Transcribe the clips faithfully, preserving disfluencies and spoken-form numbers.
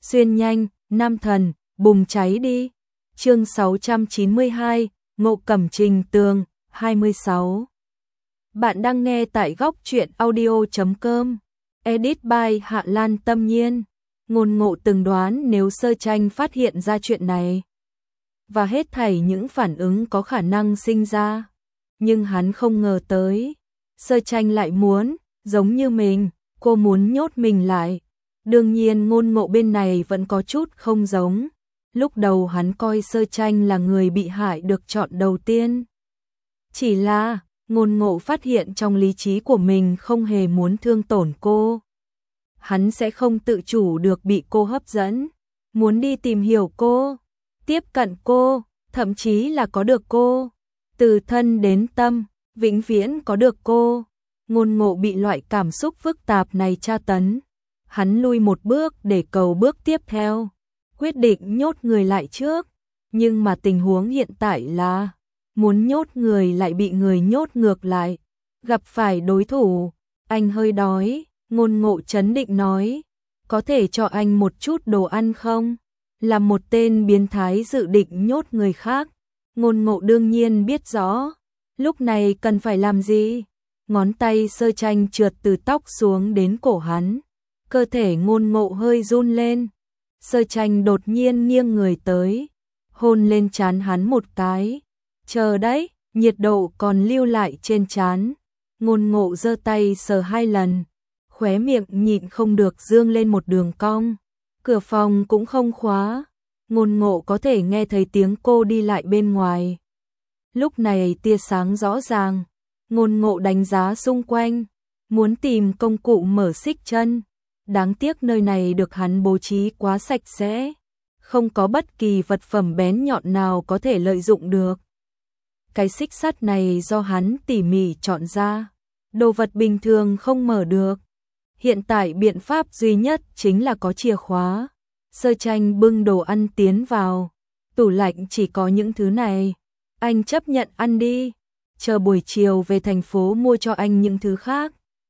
xuyên nhanh, nam thần, bùng cháy đi. Chương sáu trăm chín mươi hai, Ngộ Cẩm Trình Tường, hai mươi sáu. Bạn đang nghe tại góc truyện audio chấm com. Edit by Hạ Lan Tâm Nhiên. Ngôn Ngộ từng đoán nếu Sơ Tranh phát hiện ra chuyện này và hết thảy những phản ứng có khả năng sinh ra, nhưng hắn không ngờ tới Sơ Tranh lại muốn, giống như mình, cô muốn nhốt mình lại. Đương nhiên Ngôn Ngộ bên này vẫn có chút không giống. Lúc đầu hắn coi Sơ Tranh là người bị hại được chọn đầu tiên. Chỉ là, Ngôn Ngộ phát hiện trong lý trí của mình không hề muốn thương tổn cô. Hắn sẽ không tự chủ được bị cô hấp dẫn, muốn đi tìm hiểu cô, tiếp cận cô, thậm chí là có được cô. Từ thân đến tâm, vĩnh viễn có được cô. Ngôn Ngộ bị loại cảm xúc phức tạp này tra tấn. Hắn lui một bước để cầu bước tiếp theo, quyết định nhốt người lại trước. Nhưng mà tình huống hiện tại là muốn nhốt người lại bị người nhốt ngược lại, gặp phải đối thủ. Anh hơi đói, Ngôn Ngộ trấn định nói, có thể cho anh một chút đồ ăn không? Là một tên biến thái dự định nhốt người khác, Ngôn Ngộ đương nhiên biết rõ lúc này cần phải làm gì. Ngón tay Sơ Tranh trượt từ tóc xuống đến cổ hắn, cơ thể Ngôn Ngộ hơi run lên. Sơ Tranh đột nhiên nghiêng người tới, hôn lên trán hắn một cái. Chờ đấy, nhiệt độ còn lưu lại trên trán. Ngôn Ngộ giơ tay sờ hai lần, khóe miệng nhịn không được dương lên một đường cong. Cửa phòng cũng không khóa, Ngôn Ngộ có thể nghe thấy tiếng cô đi lại bên ngoài. Lúc này tia sáng rõ ràng, Ngôn Ngộ đánh giá xung quanh, muốn tìm công cụ mở xích chân. Đáng tiếc nơi này được hắn bố trí quá sạch sẽ, không có bất kỳ vật phẩm bén nhọn nào có thể lợi dụng được. Cái xích sắt này do hắn tỉ mỉ chọn ra, đồ vật bình thường không mở được. Hiện tại biện pháp duy nhất chính là có chìa khóa. Sơ Tranh bưng đồ ăn tiến vào, tủ lạnh chỉ có những thứ này. Anh chấp nhận ăn đi, chờ buổi chiều về thành phố mua cho anh những thứ khác.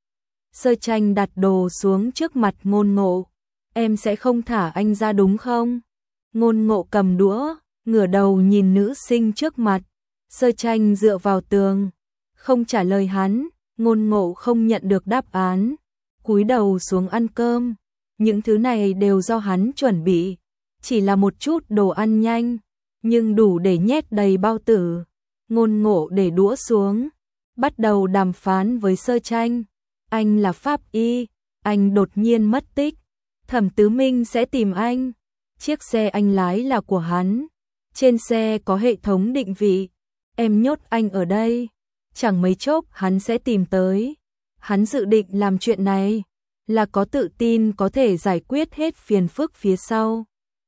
Sơ Tranh đặt đồ xuống trước mặt Ngôn Ngộ. Em sẽ không thả anh ra đúng không? Ngôn Ngộ cầm đũa, ngửa đầu nhìn nữ sinh trước mặt. Sơ Tranh dựa vào tường, không trả lời hắn. Ngôn Ngộ không nhận được đáp án, cúi đầu xuống ăn cơm. Những thứ này đều do hắn chuẩn bị, chỉ là một chút đồ ăn nhanh, nhưng đủ để nhét đầy bao tử. Ngôn Ngộ để đũa xuống, bắt đầu đàm phán với Sơ Tranh. Anh là pháp y, anh đột nhiên mất tích, Thẩm Tứ Minh sẽ tìm anh. Chiếc xe anh lái là của hắn, trên xe có hệ thống định vị. Em nhốt anh ở đây, chẳng mấy chốc hắn sẽ tìm tới. Hắn dự định làm chuyện này là có tự tin có thể giải quyết hết phiền phức phía sau.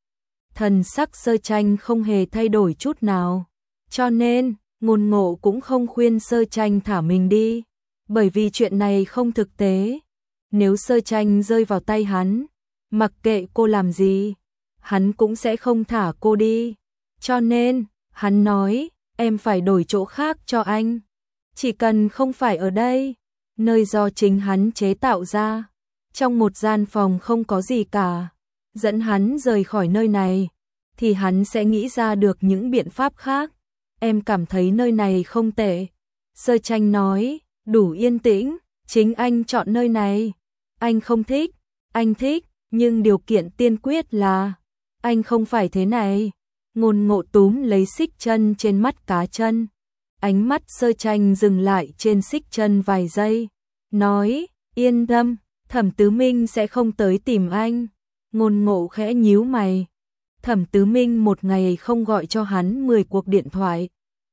Thần sắc Sơ Tranh không hề thay đổi chút nào, cho nên Ngôn Ngộ cũng không khuyên Sơ Tranh thả mình đi, bởi vì chuyện này không thực tế. Nếu Sơ Tranh rơi vào tay hắn, mặc kệ cô làm gì, hắn cũng sẽ không thả cô đi. Cho nên, hắn nói, em phải đổi chỗ khác cho anh. Chỉ cần không phải ở đây, nơi do chính hắn chế tạo ra, trong một gian phòng không có gì cả, dẫn hắn rời khỏi nơi này, thì hắn sẽ nghĩ ra được những biện pháp khác. Em cảm thấy nơi này không tệ. Sơ Tranh nói, đủ yên tĩnh, chính anh chọn nơi này. Anh không thích, anh thích, nhưng điều kiện tiên quyết là anh không phải thế này. Ngôn Ngộ túm lấy xích chân trên mắt cá chân. Ánh mắt Sơ Tranh dừng lại trên xích chân vài giây, nói, yên tâm, Thẩm Tứ Minh sẽ không tới tìm anh. Ngôn Ngộ khẽ nhíu mày. Thẩm Tứ Minh một ngày không gọi cho hắn mười cuộc điện thoại,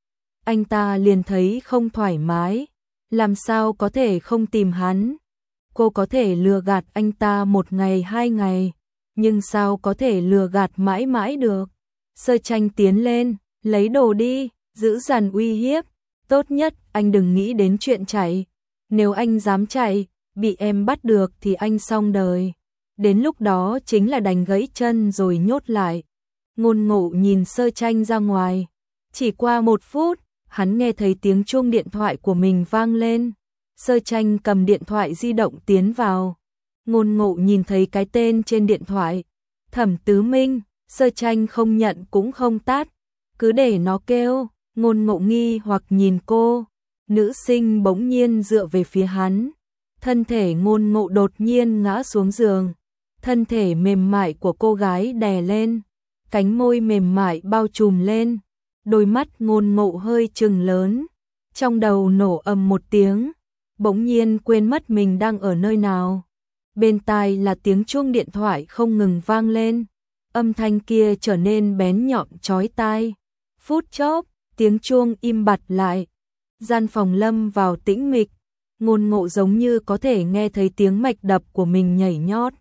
anh ta liền thấy không thoải mái, làm sao có thể không tìm hắn. Cô có thể lừa gạt anh ta một ngày hai ngày, nhưng sao có thể lừa gạt mãi mãi được. Sơ Tranh tiến lên, lấy đồ đi, giữ dằn uy hiếp. Tốt nhất anh đừng nghĩ đến chuyện chạy, nếu anh dám chạy, bị em bắt được thì anh xong đời. Đến lúc đó chính là đành gãy chân rồi nhốt lại. Ngôn Ngộ nhìn Sơ Tranh ra ngoài. Chỉ qua một phút, hắn nghe thấy tiếng chuông điện thoại của mình vang lên. Sơ Tranh cầm điện thoại di động tiến vào. Ngôn Ngộ nhìn thấy cái tên trên điện thoại, Thẩm Tứ Minh, Sơ Tranh không nhận cũng không tát, cứ để nó kêu. Ngôn Ngộ nghi hoặc nhìn cô, nữ sinh bỗng nhiên dựa về phía hắn, thân thể Ngôn Ngộ đột nhiên ngã xuống giường, thân thể mềm mại của cô gái đè lên, cánh môi mềm mại bao trùm lên, đôi mắt Ngôn Ngộ hơi trừng lớn, trong đầu nổ ầm một tiếng, bỗng nhiên quên mất mình đang ở nơi nào. Bên tai là tiếng chuông điện thoại không ngừng vang lên, âm thanh kia trở nên bén nhọn chói tai. Phút chốc, tiếng chuông im bặt lại, gian phòng lâm vào tĩnh mịch, Ngôn Ngộ giống như có thể nghe thấy tiếng mạch đập của mình nhảy nhót.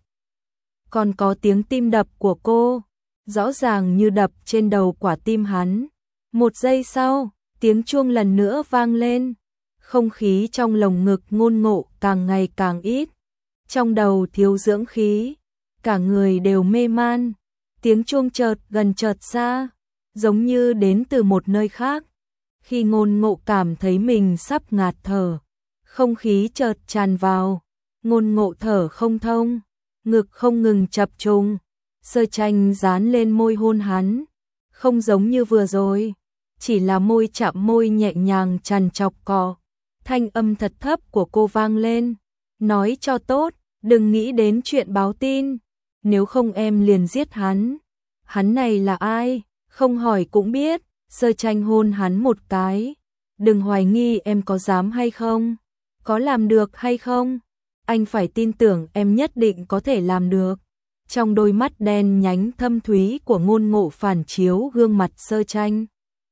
Còn có tiếng tim đập của cô, rõ ràng như đập trên đầu quả tim hắn. Một giây sau, tiếng chuông lần nữa vang lên, không khí trong lồng ngực Ngôn Ngộ càng ngày càng ít, trong đầu thiếu dưỡng khí, cả người đều mê man. Tiếng chuông chợt gần chợt xa, giống như đến từ một nơi khác. Khi Ngôn Ngộ cảm thấy mình sắp ngạt thở, không khí chợt tràn vào, Ngôn Ngộ thở không thông, ngực không ngừng chập trùng. Sơ Tranh dán lên môi hôn hắn, không giống như vừa rồi, chỉ là môi chạm môi nhẹ nhàng trằn trọc cọ. Thanh âm thật thấp của cô vang lên, nói cho tốt, đừng nghĩ đến chuyện báo tin, nếu không em liền giết hắn. Hắn này là ai? Không hỏi cũng biết. Sơ Tranh hôn hắn một cái, đừng hoài nghi em có dám hay không, có làm được hay không, anh phải tin tưởng em nhất định có thể làm được. Trong đôi mắt đen nhánh thâm thúy của Ngôn Ngộ phản chiếu gương mặt Sơ Tranh.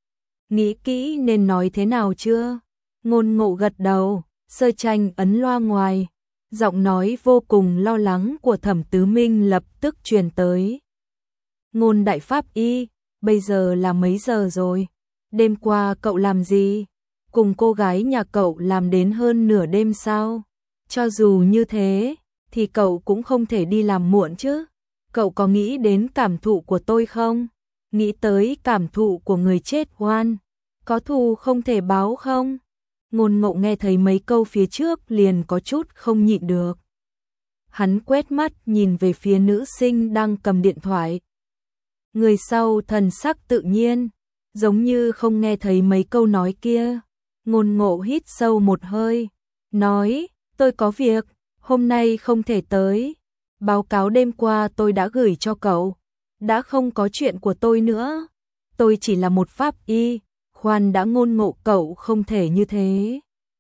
Nghĩ kỹ nên nói thế nào chưa? Ngôn Ngộ gật đầu, Sơ Tranh ấn loa ngoài, giọng nói vô cùng lo lắng của Thẩm Tứ Minh lập tức truyền tới. Ngôn đại pháp y, bây giờ là mấy giờ rồi? Đêm qua cậu làm gì? Cùng cô gái nhà cậu làm đến hơn nửa đêm sao? Cho dù như thế, thì cậu cũng không thể đi làm muộn chứ. Cậu có nghĩ đến cảm thụ của tôi không? Nghĩ tới cảm thụ của người chết oan, có thù không thể báo không? Ngôn Ngộ nghe thấy mấy câu phía trước liền có chút không nhịn được. Hắn quét mắt nhìn về phía nữ sinh đang cầm điện thoại. Người sau thần sắc tự nhiên, giống như không nghe thấy mấy câu nói kia. Ngôn Ngộ hít sâu một hơi, nói, tôi có việc, hôm nay không thể tới. Báo cáo đêm qua tôi đã gửi cho cậu, đã không có chuyện của tôi nữa. Tôi chỉ là một pháp y, khoan đã. Ngôn Ngộ cậu không thể như thế.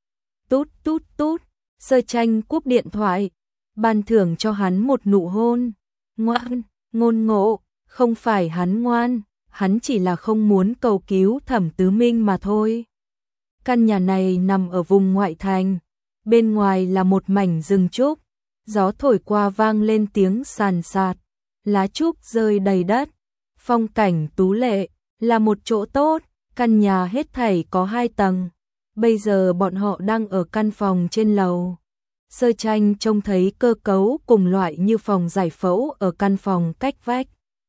Tút tút tút, Sơ Tranh cúp điện thoại, ban thưởng cho hắn một nụ hôn. Ngoan, Ngôn Ngộ, không phải hắn ngoan, hắn chỉ là không muốn cầu cứu Thẩm Tứ Minh mà thôi. Căn nhà này nằm ở vùng ngoại thành, bên ngoài là một mảnh rừng trúc, gió thổi qua vang lên tiếng sàn sạt, lá trúc rơi đầy đất, phong cảnh tú lệ, là một chỗ tốt. Căn nhà hết thảy có hai tầng, bây giờ bọn họ đang ở căn phòng trên lầu. Sơ Tranh trông thấy cơ cấu cùng loại như phòng giải phẫu ở căn phòng cách vách.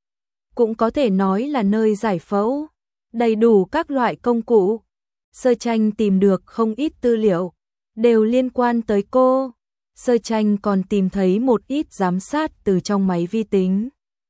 Cũng có thể nói là nơi giải phẫu, đầy đủ các loại công cụ. Sơ Tranh tìm được không ít tư liệu, đều liên quan tới cô. Sơ Tranh còn tìm thấy một ít giám sát từ trong máy vi tính,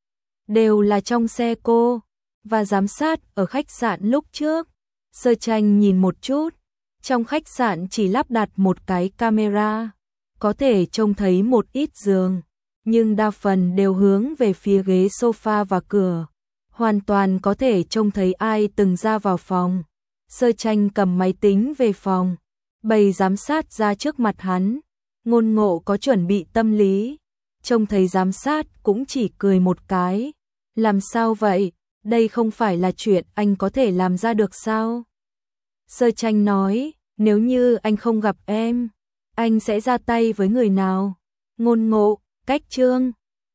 đều là trong xe cô, và giám sát ở khách sạn lúc trước. Sơ Tranh nhìn một chút, trong khách sạn chỉ lắp đặt một cái camera, có thể trông thấy một ít giường, nhưng đa phần đều hướng về phía ghế sofa và cửa, hoàn toàn có thể trông thấy ai từng ra vào phòng. Sơ Tranh cầm máy tính về phòng, bày giám sát ra trước mặt hắn. Ngôn Ngộ có chuẩn bị tâm lý, trông thấy giám sát cũng chỉ cười một cái. Làm sao vậy? Đây không phải là chuyện anh có thể làm ra được sao? Sơ Tranh nói, nếu như anh không gặp em, anh sẽ ra tay với người nào? Ngôn Ngộ, cách chương